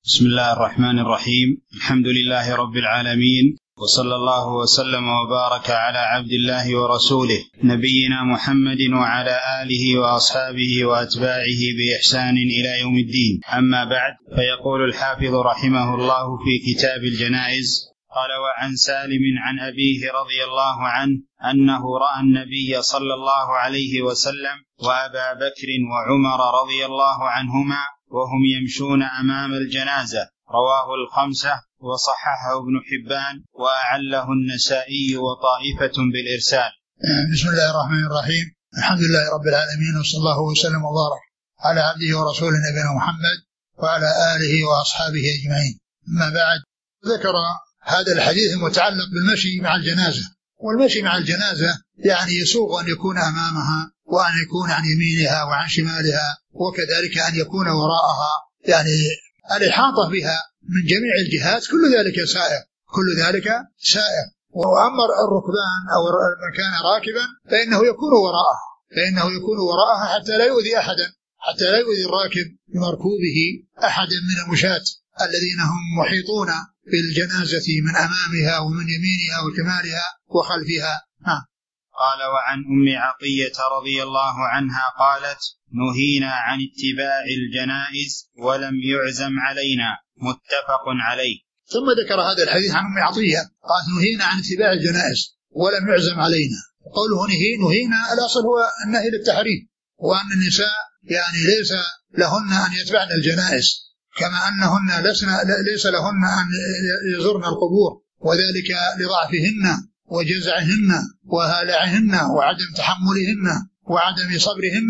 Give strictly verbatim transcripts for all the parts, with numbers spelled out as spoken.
بسم الله الرحمن الرحيم. الحمد لله رب العالمين، وصلى الله وسلم وبارك على عبد الله ورسوله نبينا محمد وعلى آله وأصحابه وأتباعه بإحسان إلى يوم الدين. أما بعد، فيقول الحافظ رحمه الله في كتاب الجنائز: قال: وعن سالم عن أبيه رضي الله عنه أنه رأى النبي صلى الله عليه وسلم وأبا بكر وعمر رضي الله عنهما وهم يمشون أمام الجنازة. رواه الخمسة وصححه ابن حبان وأعله النسائي وطائفة بالإرسال. بسم الله الرحمن الرحيم. الحمد لله رب العالمين، وصلى الله وسلم وبارك على عبده ورسوله نبينا محمد وعلى آله وأصحابه أجمعين. أما بعد، ذكر هذا الحديث المتعلق بالمشي مع الجنازة. والمشي مع الجنازة يعني يسوغ أن يكون أمامها، وأن يكون عن يمينها وعن شمالها، وكذلك أن يكون وراءها، يعني الإحاطة بها من جميع الجهات، كل ذلك سائر كل ذلك سائر وأما الركبان أو من كان راكبا فإنه يكون وراءها فإنه يكون وراءها حتى لا يؤذي أحدا حتى لا يؤذي الراكب بمركوبه أحدا من المشاة الذين هم محيطون بالجنازة من أمامها ومن يمينها وشمالها وخلفها. ها. قال: وعن أم عطية رضي الله عنها قالت: نهينا عن اتباع الجنائز ولم يعزم علينا. متفق عليه. ثم ذكر هذا الحديث عن أم عطية، قالت: نهينا عن اتباع الجنائز ولم يعزم علينا. قوله نهي نهينا الأصل هو النهي للتحريم، وأن النساء يعني ليس لهن أن يتبعن الجنائز، كما أنهن لسنا ليس لهن أن يزورن القبور، وذلك لضعفهن وجزعهن وهلعهن وعدم تحملهن وعدم صبرهن،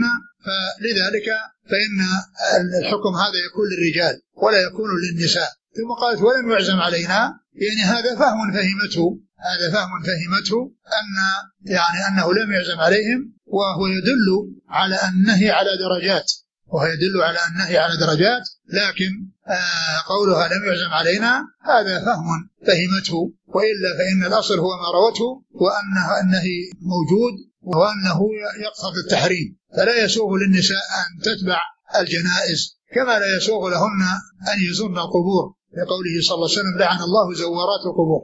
فلذلك فإن الحكم هذا يكون للرجال ولا يكون للنساء. ثم قالت: ولم يعزم علينا، يعني هذا فهم فهمته هذا فهم فهمته أن يعني أنه لم يعزم عليهم، وهو يدل على النهي على درجات وهو يدل على النهي على درجات لكن آه قولها لم يعزم علينا هذا فهم فهمته، وإلا فإن الأصل هو ما روته، وأنه النهي موجود وأنه يقتضي التحريم، فلا يسوغ للنساء أن تتبع الجنائز كما لا يسوغ لهن أن يزورن القبور، لقوله صلى الله عليه وسلم: لعن الله زوارات القبور.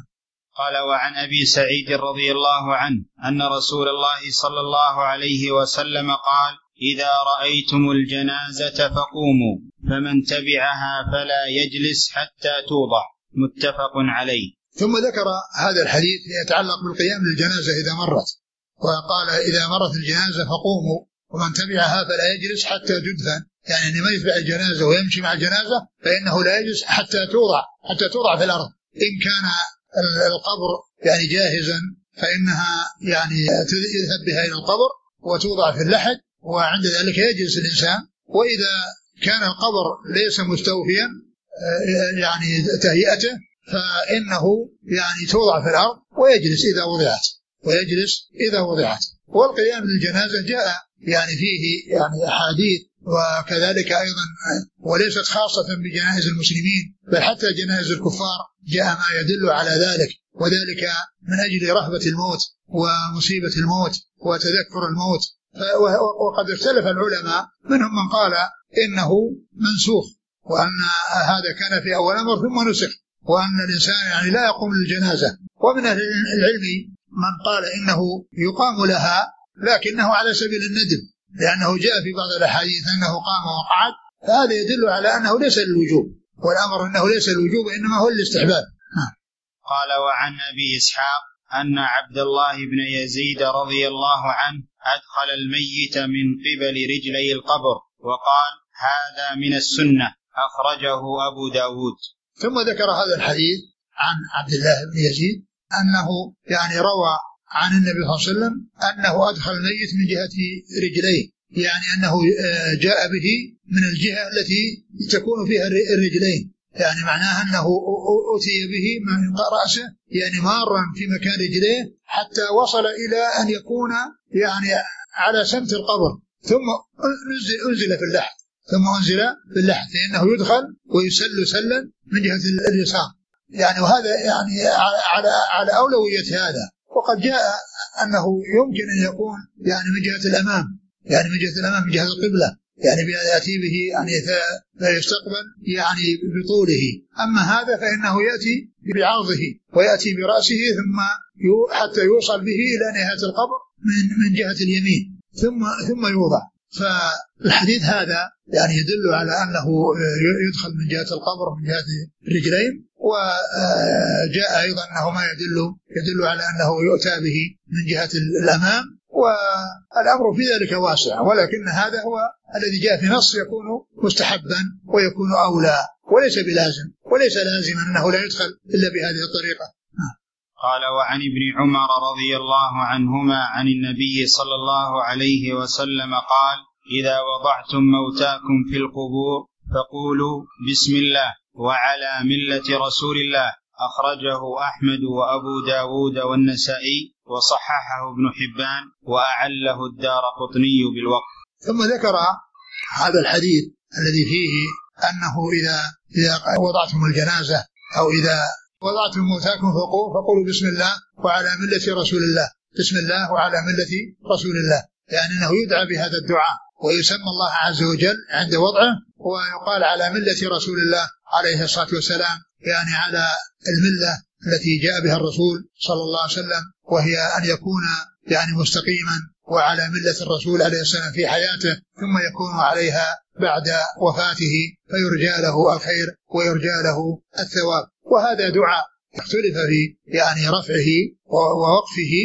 قال: وعن أبي سعيد رضي الله عنه أن رسول الله صلى الله عليه وسلم قال: إذا رأيتم الجنازة فقوموا، فمن تبعها فلا يجلس حتى توضع. متفق عليه. ثم ذكر هذا الحديث يتعلق بالقيام للجنازة إذا مرت، وقال: إذا مرت الجنازة فقوموا، ومن تبعها فلا يجلس حتى تدفن، يعني أن ما يتبع الجنازة ويمشي مع الجنازة فإنه لا يجلس حتى توضع حتى توضع في الأرض. إن كان القبر يعني جاهزا فإنها يعني يذهب بها إلى القبر وتوضع في اللحد، وعند ذلك يجلس الإنسان. وإذا كان القبر ليس مستوفيا يعني تهيئته فإنه يعني توضع في الأرض ويجلس إذا وضعت ويجلس إذا وضعت. والقيام للجنازة جاء يعني فيه يعني أحاديث، وكذلك أيضا وليست خاصة بجنائز المسلمين بل حتى جنائز الكفار جاء ما يدل على ذلك، وذلك من أجل رهبة الموت ومصيبة الموت وتذكر الموت. وقد اختلف العلماء، منهم من قال إنه منسوخ، وأن هذا كان في أول أمر ثم نسخ، وأن الإنسان يعني لا يقوم للجنازة. ومن العلم من قال إنه يقام لها لكنه على سبيل الندب، لأنه جاء في بعض الأحاديث أنه قام وقعد، فهذا يدل على أنه ليس للوجوب، والأمر أنه ليس للوجوب إنما هو الاستحباب. قال: وعن أبي إسحاق أن عبد الله بن يزيد رضي الله عنه أدخل الميت من قبل رجلي القبر وقال: هذا من السنة. أخرجه أبو داود. ثم ذكر هذا الحديث عن عبد الله بن يزيد أنه يعني روى عن النبي صلى الله عليه وسلم أنه أدخل الميت من جهة رجليه، يعني أنه جاء به من الجهة التي تكون فيها الرجلين، يعني معناها أنه أتي به من رأسه يعني مارا في مكان رجليه حتى وصل إلى أن يكون يعني على سمت القبر، ثم أنزل, أنزل في اللحد ثم أنزل في اللحد لأنه يدخل ويسل سلا من جهة اليسار، يعني وهذا يعني على على أولوية هذا. وقد جاء أنه يمكن أن يكون يعني من جهة الأمام، يعني من جهة الأمام من جهة القبلة، يعني يأتي به يعني فيستقبل يعني بطوله. أما هذا فإنه يأتي بعرضه ويأتي برأسه ثم حتى يوصل به إلى نهاية القبر من من جهة اليمين ثم ثم يوضع. فالحديث هذا يعني يدل على أنه يدخل من جهة القبر من جهة الرجلين، وجاء أيضا أنه ما يدل يدل على أنه يؤتى به من جهة الأمام، والأمر في ذلك واسع، ولكن هذا هو الذي جاء في نص يكون مستحبا ويكون أولى وليس بلازم، وليس لازما أنه لا يدخل إلا بهذه الطريقة. قال: وعن ابن عمر رضي الله عنهما عن النبي صلى الله عليه وسلم قال: إذا وضعتم موتاكم في القبور فقولوا بسم الله وعلى ملة رسول الله. أخرجه أحمد وأبو داود والنسائي وصححه ابن حبان وأعله الدارقطني بالوقف. ثم ذكر هذا الحديث الذي فيه أنه إذا, إذا وضعتم الجنازة أو إذا وضعتم موتاكم فقولوا بسم الله وعلى ملة رسول الله. بسم الله وعلى ملة رسول الله يعني أنه يدعى بهذا الدعاء ويسمى الله عز وجل عند وضعه، ويقال على ملة رسول الله عليه الصلاة والسلام يعني على الملة التي جاء بها الرسول صلى الله عليه وسلم، وهي أن يكون يعني مستقيما وعلى ملة الرسول عليه السلام في حياته ثم يكون عليها بعد وفاته فيرجى له الخير ويرجى له الثواب. وهذا دعاء اختلف في يعني رفعه ووقفه،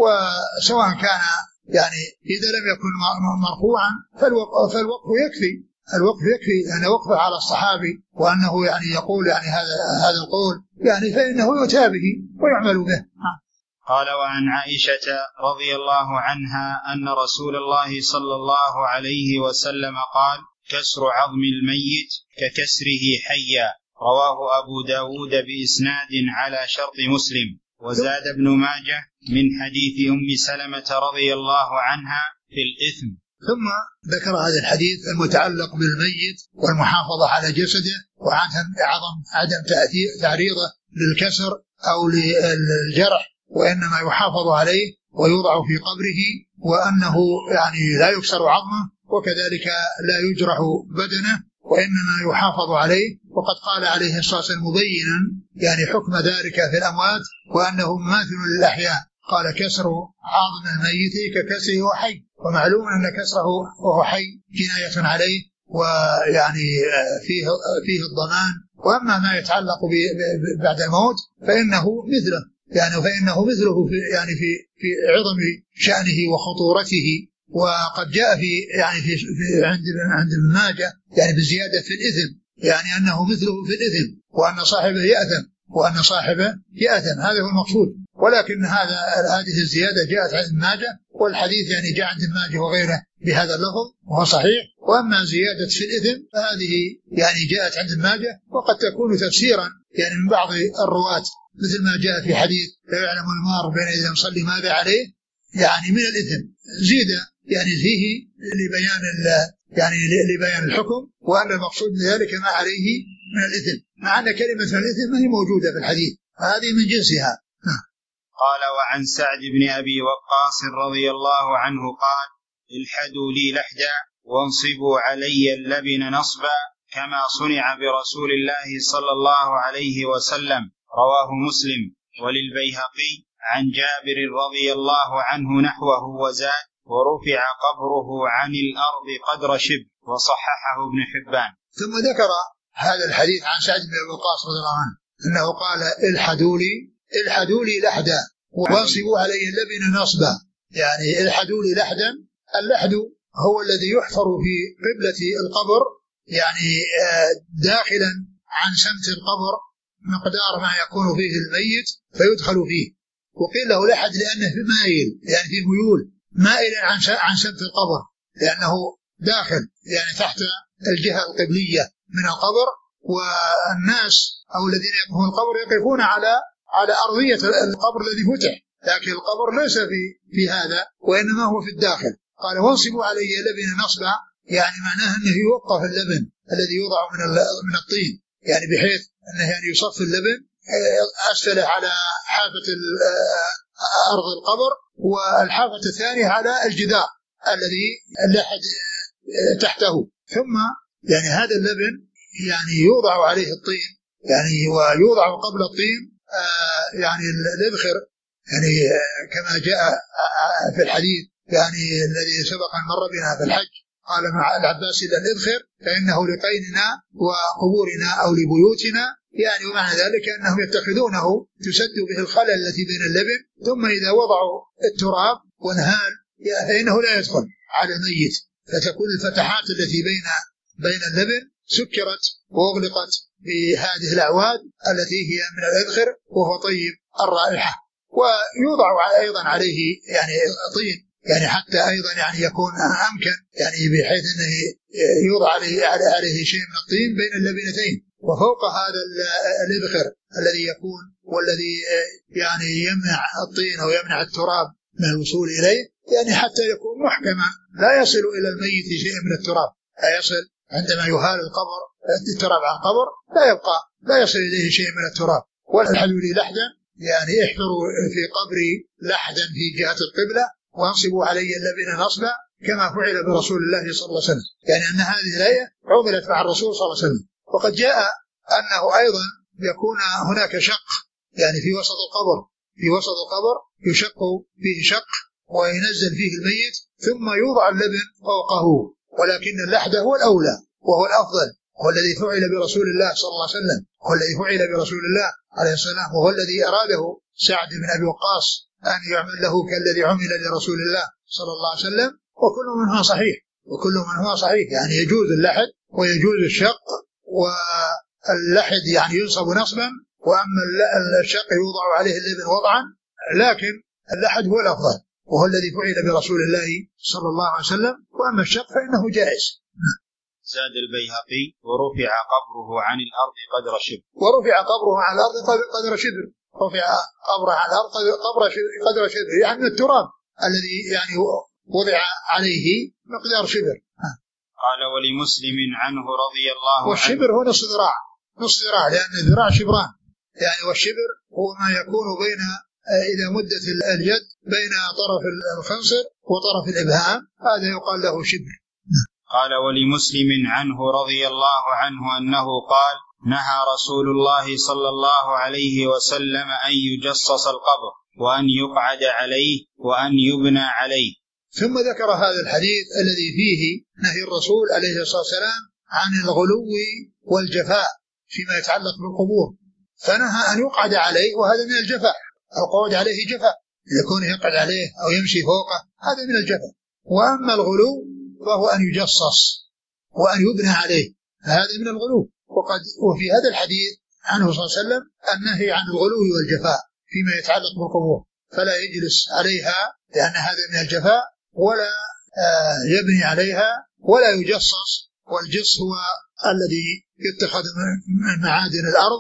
وسواء كان يعني إذا لم يكن مرفوعا فالوقف يكفي، الوقف يكفي لأن وقفه على الصحابي وأنه يعني يقول يعني هذا هذا القول يعني فإنه يؤتى به ويعمل به. قال: وعن عائشة رضي الله عنها أن رسول الله صلى الله عليه وسلم قال: كسر عظم الميت ككسره حيا. رواه أبو داود بإسناد على شرط مسلم. وزاد ابن ماجه من حديث أم سلمة رضي الله عنها في الإثم. ثم ذكر هذا الحديث المتعلق بالميت والمحافظة على جسده وعدم عدم تعريضه للكسر أو للجرح، وإنما يحافظ عليه ويوضع في قبره، وأنه يعني لا يكسر عظمه وكذلك لا يجرح بدنه وإنما يحافظ عليه. وقد قال عليه الصلاة والسلام مبينا يعني حكم ذلك في الأموات وأنه مماثل للأحياء، قال: كسر عظم الميت ككسره حي. ومعلوم أن كسره وهو حي جناية عليه ويعني فيه فيه الضمان. وأما ما يتعلق بعد الموت فإنه مثله يعني فإنه مثله في يعني في في عظم شأنه وخطورته. وقد جاء في يعني في, في عند عند ابن ماجه يعني بزيادة في الإثم، يعني أنه مثله في الإثم وأن صاحبه يأثم وأن صاحبه يأثم، هذا هو المقصود. ولكن هذا هذه الزيادة جاءت عند ابن ماجه، والحديث يعني جاء عند ابن ماجه وغيره بهذا اللفظ وهو صحيح. وأما زيادة في الإثم فهذه يعني جاءت عند ابن ماجه وقد تكون تفسيرا يعني من بعض الرواة، مثل ما جاء في حديث لا يعلم المار بين يدي المصلي ماذا عليه يعني من الإثم، زيد يعني فيه لبيان يعني لبيان الحكم، وأن المقصود بذلك ما عليه من الإثم، مع أن كلمة الإثم ما هي موجودة في الحديث، هذه من جنسها. قال: وعن سعد بن أبي وقاص رضي الله عنه قال: الحدوا لي لحدا وانصبوا علي اللبن نصبا كما صنع برسول الله صلى الله عليه وسلم. رواه مسلم. وللبيهقي عن جابر رضي الله عنه نحوه وزاد: ورفع قبره عن الأرض قدر شبر. وصححه ابن حبان. ثم ذكر هذا الحديث عن سعد بن أبي وقاص رضي الله عنه أنه قال: الحدوا لي الحدوا لي لحدا وانصبوا علي اللبن نصبا. يعني الحدوا لي لحدا، اللحد هو الذي يحفر في قبلة القبر يعني داخلا عن سمت القبر مقدار ما يكون فيه الميت فيدخل فيه. وقيل له لحد لأنه في مائل يعني في ميول مائلا عن عن سمت القبر، لأنه داخل يعني تحت الجهة القبلية من القبر، والناس أو الذين يقفون القبر يقفون على على أرضية القبر الذي فتح، لكن القبر ليس في في هذا وإنما هو في الداخل. قال: وانصبوا علي لبن نصبا، يعني معناه أنه يوقف اللبن الذي يوضع من من الطين، يعني بحيث أنه يعني يصف اللبن أسفله على حافة أرض القبر، والحافة الثانية على الجدار الذي اللحد تحته. ثم يعني هذا اللبن يعني يوضع عليه الطين، يعني ويوضع قبل الطين آه يعني الإذخر، يعني كما جاء في الحديث يعني الذي سبق أن مر بنا في الحج، قال مع العباس إلى الإذخر فإنه لقيننا وقبورنا أو لبيوتنا، يعني ومعنى ذلك أنهم يتخذونه تسد به الخلل التي بين اللبن، ثم إذا وضعوا التراب وانهال فإنه لا يدخل على الميت، فتكون الفتحات التي بين بين اللبن سكرت وأغلقت بهذه الأعواد التي هي من الإذخر وهو طيب الرائحة. ويوضع أيضا عليه يعني طين، يعني حتى أيضا يعني يكون أمكن يعني بحيث أنه يوضع عليه, عليه شيء من الطين بين اللبنتين، وفوق هذا الإذخر الذي يكون والذي يعني يمنع الطين أو يمنع التراب من الوصول إليه، يعني حتى يكون محكما لا يصل إلى الميت شيء من التراب، لا يصل عندما يهال القبر التراب عن قبر لا يبقى لا يصل إليه شيء من التراب. والحلوا لي لحدا، يعني احفروا في قبري لحدا في جهة القبلة وانصبوا علي اللبن نصبا كما فعل برسول الله صلى الله عليه وسلم، يعني أن هذه الآية عملت مع الرسول صلى الله عليه وسلم. وقد جاء أنه أيضا يكون هناك شق، يعني في وسط القبر في وسط القبر يشق فيه شق وينزل فيه الميت ثم يوضع اللبن فوقه، ولكن اللحد هو الأولى وهو الأفضل، هو الذي فعل برسول الله صلى الله عليه وسلم، هو الذي فعل برسول الله عليه السلام، وهو الذي أراده سعد بن أبي وقاص أن يعمل له كالذي عمل لرسول الله صلى الله عليه وسلم. وكل منهما صحيح وكل منهما صحيح، يعني يجوز اللحد ويجوز الشق، واللحد يعني ينصب نصبا، وأما الشق يوضع عليه اللبن وضعا، لكن اللحد هو الأفضل وهو الذي فعل برسول الله صلى الله عليه وسلم، وأما الشق فإنه جائز. زاد البيهقي ورفع قبره عن الأرض قدر شبر. ورفع قبره عن الأرض قدر شبر، رفع قبره عن الأرض قدر شبر، يعني من التراب الذي يعني وضع عليه مقدار شبر. قال ولمسلم عنه رضي الله عنه. والشبر هو نصف ذراع، نصف ذراع لأن الذراع شبران، يعني والشبر هو ما يكون بين إذا مدت اليد بين طرف الخنصر وطرف الإبهام، هذا يقال له شبر. قال ولمسلم عنه رضي الله عنه أنه قال نهى رسول الله صلى الله عليه وسلم أن يجصص القبر وأن يقعد عليه وأن يبنى عليه. ثم ذكر هذا الحديث الذي فيه نهي الرسول عليه الصلاة والسلام عن الغلو والجفاء فيما يتعلق بالقبور، فنهى أن يقعد عليه، وهذا من الجفاء، القعود عليه جفاء، يكون يقعد عليه أو يمشي فوقه هذا من الجفاء. وأما الغلو فهو أن يجصص وأن يبنى عليه، هذا من الغلو. وقد وفي هذا الحديث عنه صلى الله عليه وسلم النهي عن الغلو والجفاء فيما يتعلق بالقبور، فلا يجلس عليها لأن هذا من الجفاء، ولا يبني عليها، ولا يجصص. والجص هو الذي يتخذ من معادن الأرض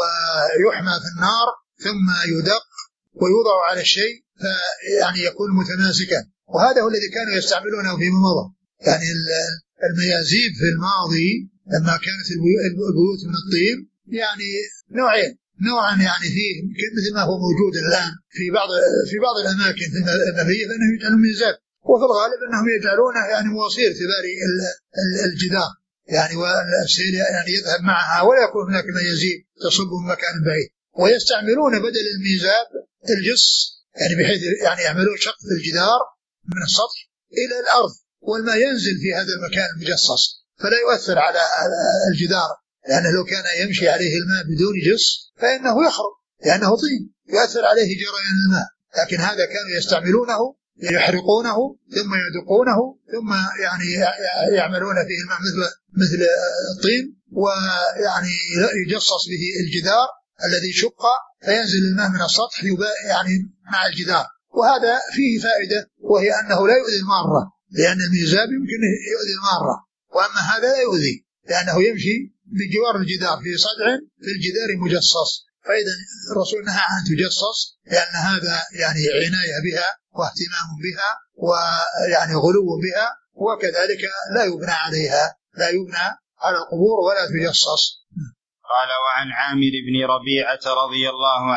ويحمى في النار ثم يدق ويوضع على الشيء يعني يكون متماسكا، وهذا هو الذي كانوا يستعملونه فيما مضى. يعني الميازيب في الماضي لما كانت البيوت من الطين يعني نوعين، نوعا يعني فيه مثل ما هو موجود الآن في بعض في بعض الأماكن في المبنية فإنهم يجعلون ميزاب، وفي الغالب أنهم يجعلونه يعني مواسير تباري الجدار، يعني والسيل يعني يذهب معها ولا يكون هناك ميازيب تصب من مكان بعيد، ويستعملون بدل الميزاب الجص، يعني بحيث يعني يعملون شق في الجدار من السطح إلى الأرض، والماء ينزل في هذا المكان المجصص فلا يؤثر على الجدار، لأنه لو كان يمشي عليه الماء بدون جص فإنه يخرب لأنه طين يؤثر عليه جريان الماء، لكن هذا كانوا يستعملونه يحرقونه ثم يدقونه ثم يعني يعملون فيه الماء مثل مثل الطين، ويعني يجصص به الجدار الذي شق فينزل الماء من السطح يعني مع الجدار. وهذا فيه فائدة، وهي أنه لا يؤذي المارة، لأن الميزاب يمكن يؤذي المارة، وأما هذا لا يؤذي لأنه يمشي بجوار الجدار في صدع في الجدار مجصص. فإذا الرسول نهى عن تجصص لأن هذا يعني عناية بها واهتمام بها ويعني غلو بها، وكذلك لا يبنى عليها، لا يبنى على القبور ولا تجصص. قال وعن عامر بن ربيعة رضي الله عنه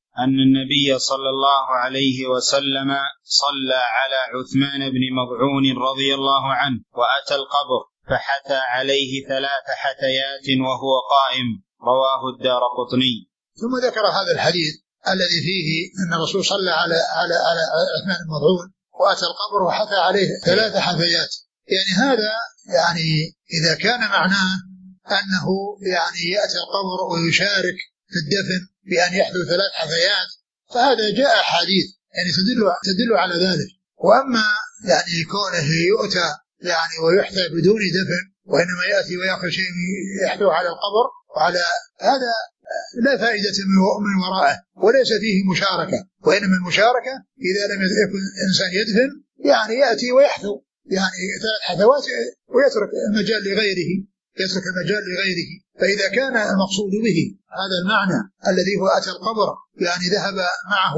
أن النبي صلى الله عليه وسلم صلى على عثمان بن مضعون رضي الله عنه وأتى القبر فحثى عليه ثلاث حثيات وهو قائم، رواه الدارقطني. ثم ذكر هذا الحديث الذي فيه أن الرسول صلى على على على عثمان بن مضعون وأتى القبر وحثى عليه ثلاث حثيات. يعني هذا يعني إذا كان معناه أنه يعني يأتي القبر ويشارك في الدفن بأن يحدث ثلاث حثيات فهذا جاء حديث يعني تدل تدل على ذلك. وأما يعني كونه يؤتى يعني ويحثى بدون دفن وإنما يأتي ويأخذ شيء يحثو على القبر وعلى هذا لا فائدة من ورائه وليس فيه مشاركة، وإنما المشاركة إذا لم يكن إنسان يدفن يعني يأتي ويحثو يعني ثلاث حثوات ويترك المجال لغيره يترك المجال لغيره. فإذا كان المقصود به هذا المعنى الذي هو أتى القبر يعني ذهب معه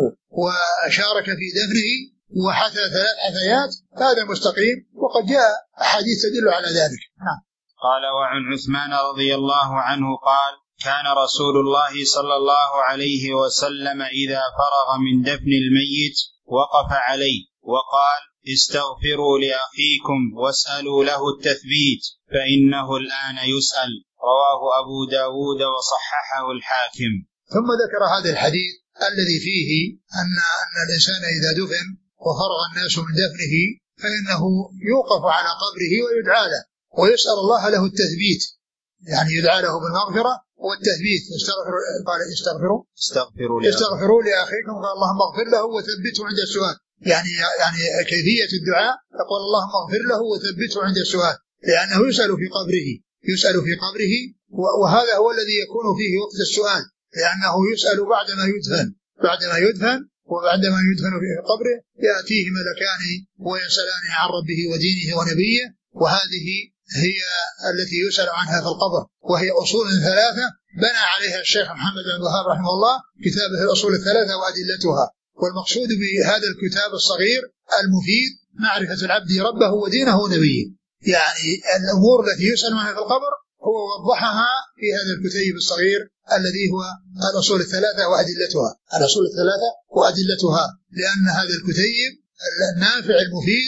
وشارك في دفنه وحثى ثلاث حثيات هذا مستقيم، وقد جاء أحاديث تدل على ذلك. قال وعن عثمان رضي الله عنه قال كان رسول الله صلى الله عليه وسلم إذا فرغ من دفن الميت وقف عليه وقال استغفروا لأخيكم واسألوا له التثبيت فإنه الآن يسأل، رواه أبو داود وصححه الحاكم. ثم ذكر هذا الحديث الذي فيه أن, أن الإنسان إذا دفن وفرغ الناس من دفنه فإنه يوقف على قبره ويدعى له ويسأل الله له التثبيت، يعني يدعى له بالمغفرة والتثبيت. استغفر قال استغفروا استغفروا استغفروا لأخيكم قال اللهم اغفر له وثبته عند السؤال. يعني يعني كيفية الدعاء يقول اللهم اغفر له وثبته عند السؤال، لأنه يسأل في قبره يسأل في قبره وهذا هو الذي يكون فيه وقت السؤال، لأنه يسأل بعدما يدفن بعدما يدفن وبعدما يدفن في قبره يأتيه ملكان ويسألان عن ربه ودينه ونبيه، وهذه هي التي يسأل عنها في القبر، وهي أصول ثلاثة بنى عليها الشيخ محمد بن وهاب رحمه الله كتابه الأصول الثلاثة وأدلتها. والمقصود بهذا الكتاب الصغير المفيد معرفة العبد ربه ودينه ونبيه، يعني الأمور التي يسأل عنها في القبر هو وضحها في هذا الكتاب الصغير الذي هو الأصول الثلاثة وأدلتها الأصول الثلاثة وأدلتها لأن هذا الكتاب النافع المفيد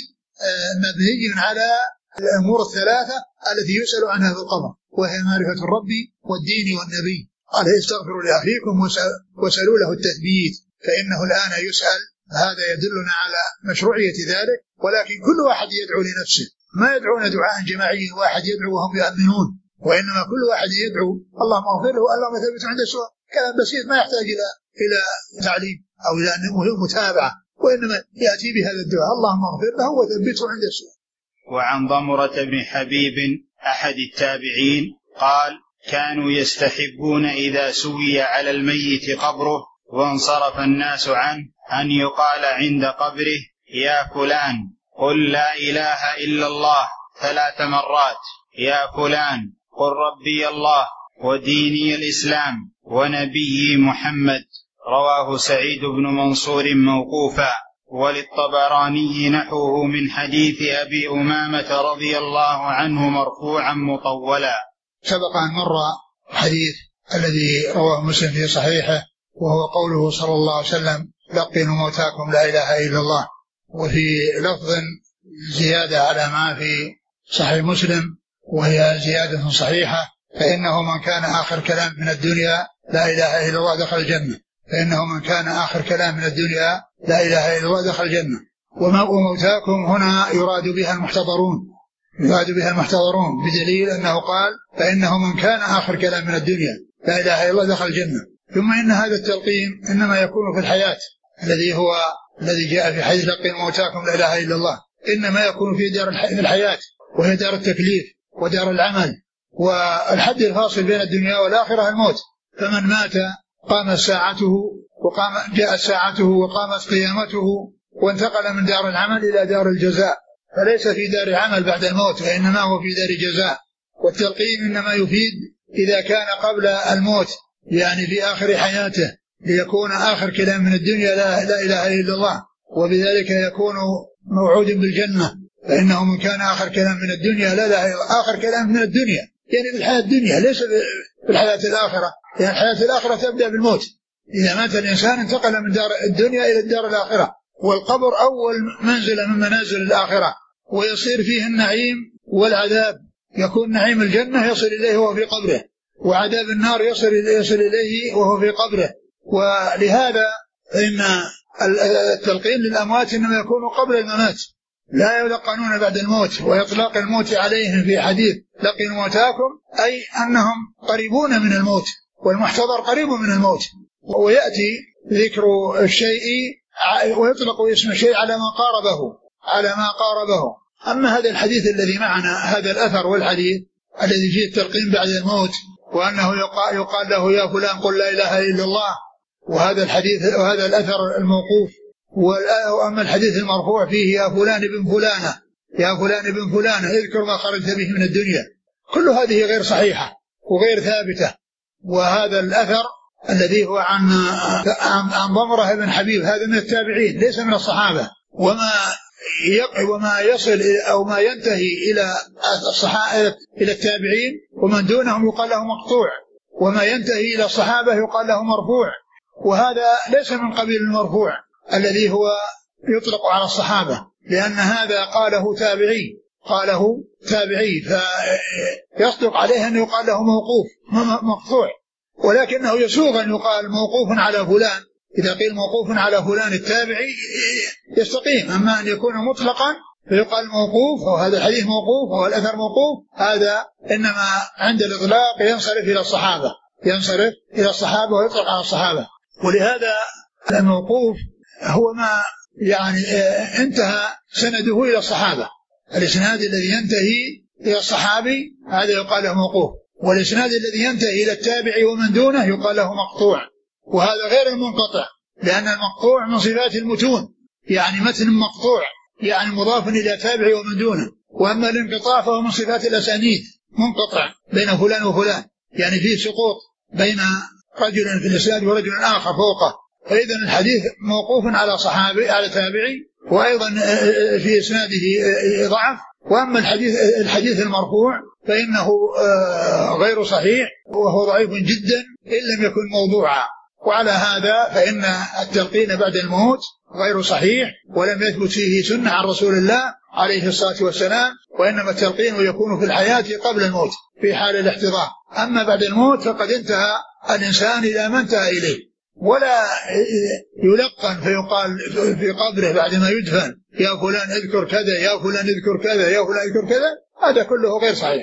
مبني على الأمور الثلاثة التي يسأل عنها في القبر، وهي معرفة الرب والدين والنبي. قال استغفروا لأخيكم وسألوا له التثبيت فإنه الآن يسأل. هذا يدلنا على مشروعية ذلك، ولكن كل واحد يدعو لنفسه، ما يدعون دعاء جماعي واحد يدعو وهم يؤمنون، وإنما كل واحد يدعو اللهم اغفر له اللهم ثبته عند السؤال. كلام بسيط ما يحتاج إلى إلى تعليم أو إلى متابعة، وإنما يأتي بهذا الدعاء اللهم اغفر له وثبته عند السؤال. وعن ضمرة بن حبيب أحد التابعين قال كانوا يستحبون إذا سوي على الميت قبره وانصرف الناس عنه أن يقال عند قبره يا فلان قل لا إله إلا الله ثلاث مرات، يا فلان قل ربي الله وديني الإسلام ونبي محمد، رواه سعيد بن منصور موقوفا، وللطبراني نحوه من حديث أبي أمامة رضي الله عنه مرفوعا مطولا. سبق أن مر حديث الذي رواه مسلم في صحيحه وهو قوله صلى الله عليه وسلم لقنوا موتاكم لا إله إلا الله، وفي لفظ زيادة على ما في صحيح مسلم وهي زيادة صحيحة فإنه من كان آخر كلام من الدنيا لا إله إلا الله دخل الجنة فإنه من كان آخر كلام من الدنيا لا إله إلا الله دخل الجنة. وموتاكم هنا يراد بها المحتضرون يراد بها المحتضرون بدليل أنه قال فإنه من كان آخر كلام من الدنيا لا إله إلا الله دخل الجنة. ثم إن هذا التلقين إنما يكون في الحياة الذي هو الذي جاء في حديث لقنوا موتاكم لا إله إلا الله، إنما يكون في دار الحياة وهي دار التكليف ودار العمل، والحد الفاصل بين الدنيا والآخرة الموت. فمن مات قامت ساعته وقام جاءت ساعته وقامت قيامته وانتقل من دار العمل إلى دار الجزاء، فليس في دار عمل بعد الموت وإنما هو في دار جزاء. والتلقين إنما يفيد إذا كان قبل الموت يعني في آخر حياته ليكون آخر كلام من الدنيا لا, لا إله إلا الله، وبذلك يكون موعود بالجنة. فإنه من كان آخر كلام من الدنيا لا لا آخر كلام من الدنيا يعني في الحياة الدنيا ليس في الحياة الآخرة، يعني الحياة الآخرة تبدأ بالموت إذا مات الإنسان انتقل من دار الدنيا إلى الدار الآخرة، والقبر أول منزل من منازل الآخرة، ويصير فيه النعيم والعذاب. يكون نعيم الجنة يصل إليه وهو في قبره، وعذاب النار يصل يصل إليه وهو في قبره. ولهذا إن التلقين للأموات إنما يكون قبل الممات، لا يلقنون بعد الموت. وإطلاق الموت عليهم في حديث لقنوا موتاكم أي أنهم قريبون من الموت، والمحتضر قريب من الموت. ويأتي ذكر الشيء ويطلق اسم الشيء على ما قاربه على ما قاربه. أما هذا الحديث الذي معنا، هذا الأثر والحديث الذي فيه التلقين بعد الموت، وأنه يقال له يا فلان قل لا إله إلا الله، وهذا الحديث وهذا الأثر الموقوف. وأما الحديث المرفوع فيه يا فلان ابن فلانة يا فلان ابن فلانة اذكر ما خرجت به من الدنيا، كل هذه غير صحيحة وغير ثابتة. وهذا الأثر الذي هو عن عن ضمرة بن حبيب هذا من التابعين ليس من الصحابة. وما وما يصل أو ما ينتهي إلى الصحابة إلى التابعين ومن دونهم يقال له مقطوع، وما ينتهي إلى الصحابة يقال له مرفوع. وهذا ليس من قبيل المرفوع الذي هو يطلق على الصحابة، لأن هذا قاله تابعي قاله تابعي فيصدق عليه أن يقال له موقوف مقطوع، ولكنه يسوغ أن يقال موقوف على فلان. إذا قيل موقوف على فلان التابعي يستقيم، أما أن يكون مطلقا فيقال موقوف وهذا الحديث موقوف وهو الأثر موقوف، هذا إنما عند الإطلاق ينصرف إلى الصحابة ينصرف إلى الصحابة ويطلق على الصحابة. ولهذا الموقوف هو ما يعني انتهى سنده إلى الصحابة. الإسناد الذي ينتهي إلى الصحابي هذا يقال له موقوف، والإسناد الذي ينتهي إلى التابع ومن دونه يقال له مقطوع. وهذا غير المنقطع، لأن المقطوع من صفات المتون، يعني متن مقطوع يعني مضاف إلى تابع ومن دونه. وأما الانقطاع فهو من صفات الأسانيد، منقطع بين فلان وفلان، يعني فيه سقوط بين رجل في الإسناد ورجل آخر فوقه. فإذن الحديث موقوف على صحابي على تابعي، وأيضا في إسناده ضعف. وأما الحديث الحديث المرفوع فإنه غير صحيح وهو ضعيف جدا إن لم يكن موضوعا. وعلى هذا فإن التلقين بعد الموت غير صحيح ولم يثبت فيه سنة عن رسول الله عليه الصلاة والسلام، وإنما التلقين يكون في الحياة قبل الموت في حال الاحتضار. أما بعد الموت فقد انتهى الإنسان إلى ما انتهى إليه، ولا يلقن فيقال في قبره بعد ما يدفن يا فلان اذكر كذا يا فلان اذكر كذا يا فلان اذكر كذا، هذا كله غير صحيح.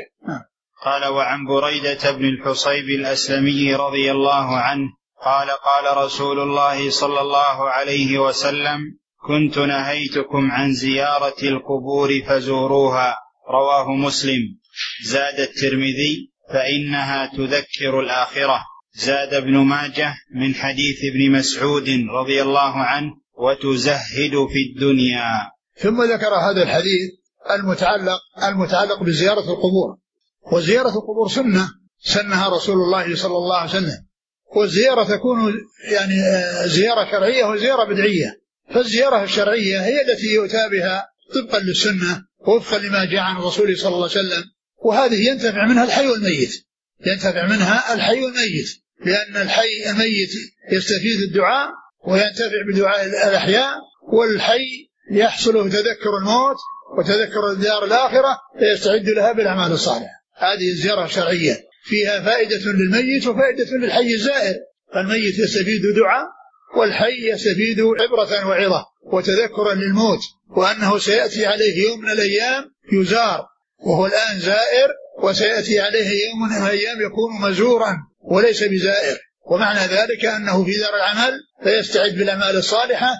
قال وعن بريدة بن الحصيب الأسلمي رضي الله عنه قال قال رسول الله صلى الله عليه وسلم كنت نهيتكم عن زيارة القبور فزوروها، رواه مسلم. زاد الترمذي فإنها تذكر الآخرة. زاد ابن ماجه من حديث ابن مسعود رضي الله عنه وتزهد في الدنيا. ثم ذكر هذا الحديث المتعلق المتعلق بزيارة القبور. وزيارة القبور سنة سنها رسول الله صلى الله عليه وسلم، والزيارة تكون يعني زيارة شرعية وزيارة بدعية. فالزيارة الشرعية هي التي يؤتى بها طبقا للسنة ووفقا لما جاء عن الرسول صلى الله عليه وسلم، وهذه ينتفع منها الحي والميت ينتفع منها الحي والميت لأن الحي الميت يستفيد الدعاء وينتفع بدعاء الأحياء، والحي يحصله تذكر الموت وتذكر الدار الآخرة فيستعد لها بالأعمال الصالحة. هذه الزيارة الشرعية فيها فائدة للميت وفائدة للحي الزائر، فالميت يستفيد دعاء والحي يستفيد عبرة وعظة وتذكرا للموت، وأنه سيأتي عليه يوم من الأيام يزار، وهو الآن زائر وسيأتي عليه يوم من الأيام يكون مزورا وليس بزائر. ومعنى ذلك أنه في دار العمل فيستعد بالأعمال الصالحة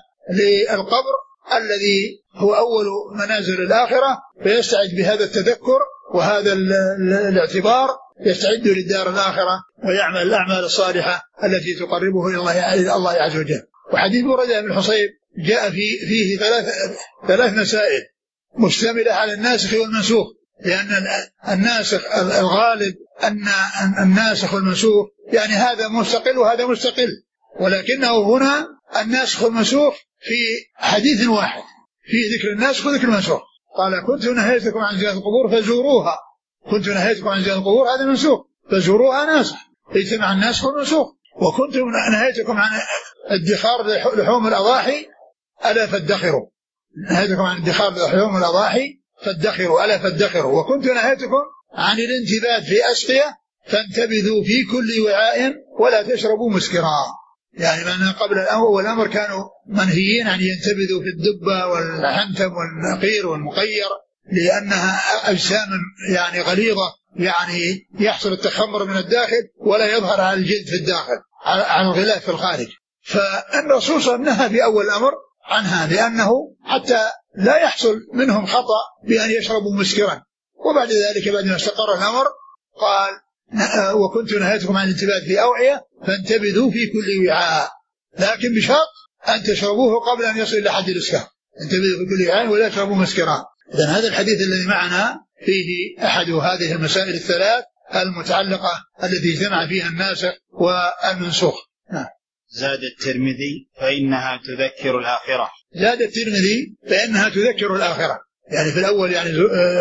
للقبر الذي هو أول منازل الآخرة، فيستعد بهذا التذكر وهذا الاعتبار يستعد للدار الآخرة ويعمل الأعمال الصالحة التي تقربه إلى الله عز وجل. وحديث بريدة بن الحصيب جاء فيه, فيه ثلاث, ثلاث مسائل مشتملة على الناسخ والمنسوخ، لأن الناسخ الغالب أن الناسخ والمنسوخ يعني هذا مستقل وهذا مستقل، ولكنه هنا الناسخ والمنسوخ في حديث واحد في ذكر الناسخ وذكر المنسوخ. قال كنت نهيتكم عن زيارة القبور فزوروها، كنت نهيتكم عن زيارة القبور هذا منسوخ، فزوروها ناسخ، اجتمع الناسخ والمنسوخ. وكنت نهيتكم عن ادخار لحوم الأضاحي ألا فادخروا نهيتكم عن ادخار لحوم الأضاحي فادخروا ألا فادخروا وكنت نهيتكم عن الانتباذ في أسقية فانتبذوا في كل وعاء ولا تشربوا مسكرا. يعني من قبل الأمر كانوا منهيين عن ينتبذوا في الدبة والحنتم والنقير والمقير لأنها أجسام يعني غليظة يعني يحصل التخمر من الداخل ولا يظهر على الجلد في الداخل على الغلاف في الخارج. فالرسول صلى الله عليه وسلم نهى في أول الأمر عنها لأنه حتى لا يحصل منهم خطأ بأن يشربوا مسكرا. وبعد ذلك بعد ما استقر الأمر قال وكنت نهيتكم عن الانتباذ في أوعية فانتبذوا في كل وعاء لكن بشرط أن تشربوه قبل أن يصل إلى حد الإسكار. انتبذوا في كل وعاء ولا تشربوا مسكرا. إذن هذا الحديث الذي معنا فيه أحد هذه المسائل الثلاث المتعلقة التي اجتمع فيها الناسخ والمنسوخ. زاد الترمذي فإنها تذكر الآخرة. زاد الترمذي فإنها تذكر الآخرة يعني في الأول يعني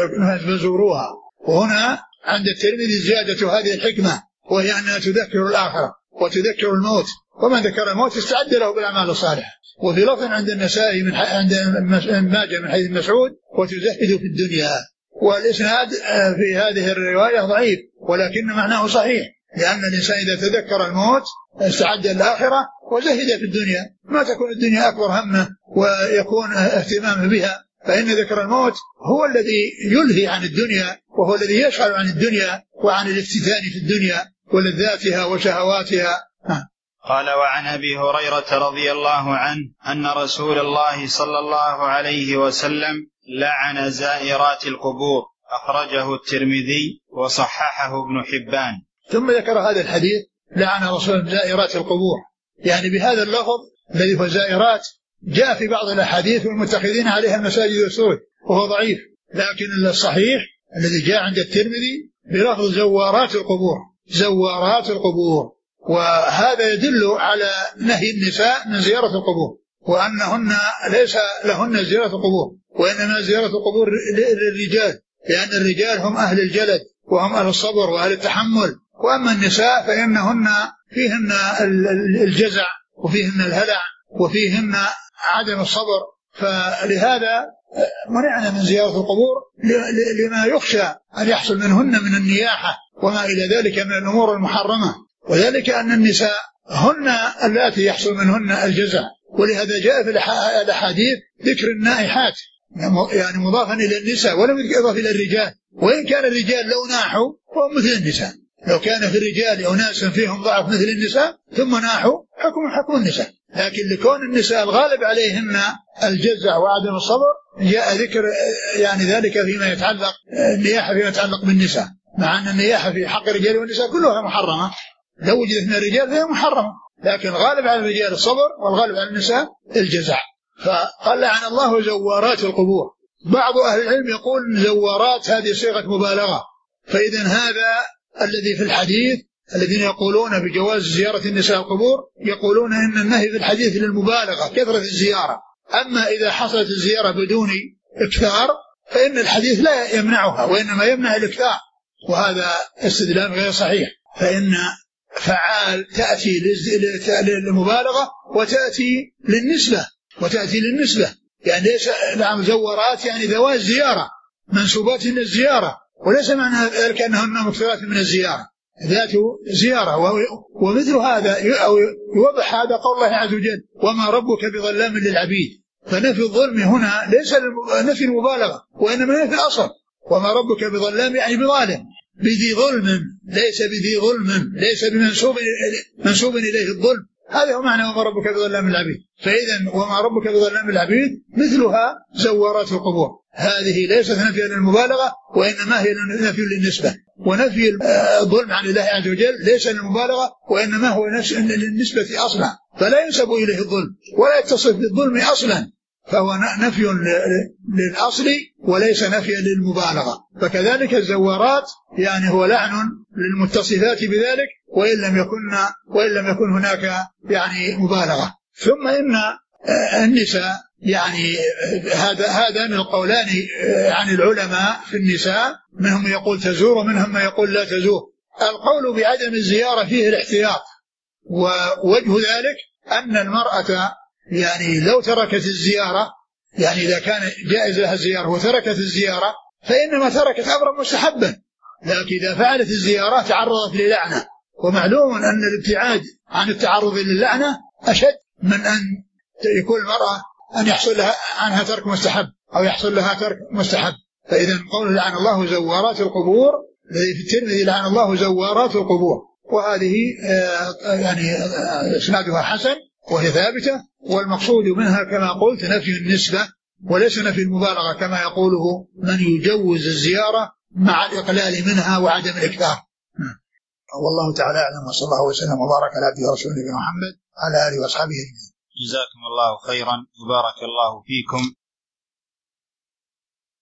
زوروها وهنا عند الترمذي زيادة هذه الحكمة وهي أنها تذكر الآخرة وتذكر الموت ومن ذكر الموت استعد له بالأعمال الصالحة. وفي لفظ عند النسائي من عند ماجه من حديث مسعود وتزهد في الدنيا. والإسناد في هذه الرواية ضعيف ولكن معناه صحيح لأن الإنسان إذا تذكر الموت استعد الآخرة وزهد في الدنيا ما تكون الدنيا أكبر همه ويكون اهتمامه بها فإن ذكر الموت هو الذي يلهي عن الدنيا وهو الذي يشغل عن الدنيا وعن الافتتان في الدنيا ولذاتها وشهواتها. قال وعن أبي هريرة رضي الله عنه أن رسول الله صلى الله عليه وسلم لعن زائرات القبور أخرجه الترمذي وصححه ابن حبان. ثم ذكر هذا الحديث لعن رسول زائرات القبور يعني بهذا اللفظ الذي هو زائرات جاء في بعض الأحاديث والمتخذين عليها المساجد والسور وهو ضعيف لكن الصحيح الذي جاء عند الترمذي بلفظ زوارات القبور زوارات القبور. وهذا يدل على نهي النساء من زيارة القبور وأنهن ليس لهن زيارة القبور وإنما زيارة القبور للرجال لأن الرجال هم أهل الجلد وهم أهل الصبر وأهل التحمل وأما النساء فإنهن فيهن الجزع وفيهن الهلع وفيهن عدم الصبر. فلهذا منعنا من زيارة القبور لما يخشى أن يحصل منهن من النياحة وما إلى ذلك من الأمور المحرمة وذلك أن النساء هن اللاتي يحصل منهن الجزع. ولهذا جاء في الأحاديث ذكر النائحات يعني مضافا إلى النساء ولم يضاف إلى الرجال وإن كان الرجال لو ناحوا فهم مثل النساء. لو كان في الرجال أناس فيهم ضعف مثل النساء ثم ناحوا حكم حكم النساء لكن لكون النساء الغالب عليهن الجزع وعدم الصبر جاء ذكر يعني ذلك فيما يتعلق النياحة فيما يتعلق بالنساء مع أن النياحة في حق الرجال والنساء كلها محرمة لو وجدت من الرجال فهي محرمة لكن غالب على الرجال الصبر والغالب على النساء الجزع. فقال لعن الله زوارات القبور. بعض أهل العلم يقول زوارات هذه صيغة مبالغة فإذا هذا الذي في الحديث الذين يقولون بجواز زيارة النساء القبور يقولون إن النهي في الحديث للمبالغة كثرة الزيارة. أما إذا حصلت الزيارة بدون إكثار فإن الحديث لا يمنعها وإنما يمنع الإكثار وهذا استدلال غير صحيح. فإن فعال تأتي للمبالغة وتأتي للنسبة وتأتي للنسبة يعني ليس نعم زورات يعني ذوات زيارة منسوبات من الزيارة وليس معنى ذلك أنهن مكثرات من الزيارة ذات زيارة. ومثل هذا أو يوضح هذا قول الله عز وجل وما ربك بظلام للعبيد. فنفي الظلم هنا ليس نفي المبالغة وإنما نفي الأصل وما ربك بظلام يعني بظالم بذي ظلم ليس بذي ظلم ليس بمنسوب منسوب إليه الظلم. هذا هو معنى وما ربك بظلام للعبيد. فإذا وما ربك بظلام للعبيد مثلها زوارات القبور هذه ليست نفيا للمبالغة وإنما هي نفي للنسبة. ونفي الظلم عن الله عز وجل ليس للمبالغة وإنما هو للنسبة أصلا فلا ينسب إليه الظلم ولا يتصف بالظلم أصلا فهو نفي للأصل وليس نفي للمبالغة. فكذلك الزوارات يعني هو لعن للمتصفات بذلك وإن لم يكن وإن لم يكن هناك يعني مبالغة. ثم إن النساء يعني هذا هذان القولان عن العلماء في النساء منهم يقول تزور ومنهم يقول لا تزور. القول بعدم الزيارة فيه الاحتياط ووجه ذلك أن المرأة يعني لو تركت الزيارة، يعني إذا كان جائز لها الزيارة وتركت الزيارة فإنما تركت أمرا مستحبا، لكن إذا فعلت الزيارة تعرضت للعنة، ومعلوم أن الابتعاد عن التعرض للعنة أشد من أن يكون المرأة أن يحصل لها عنها ترك مستحب أو يحصل لها ترك مستحب. فإذا قول لعن الله زوارات القبور الذي في الترمذي لعن الله زوارات القبور، وهذه يعني إسنادها حسن وهي ثابتة، والمقصود منها كما قلت نفي النسبة وليس نفي المبالغة كما يقوله من يجوز الزيارة مع الإقلال منها وعدم الإكثار. والله تعالى أعلم، وصلى الله وسلم وبارك على عبده ورسوله محمد على آله وأصحابه أجمعين. جزاكم الله خيرا وبارك الله فيكم.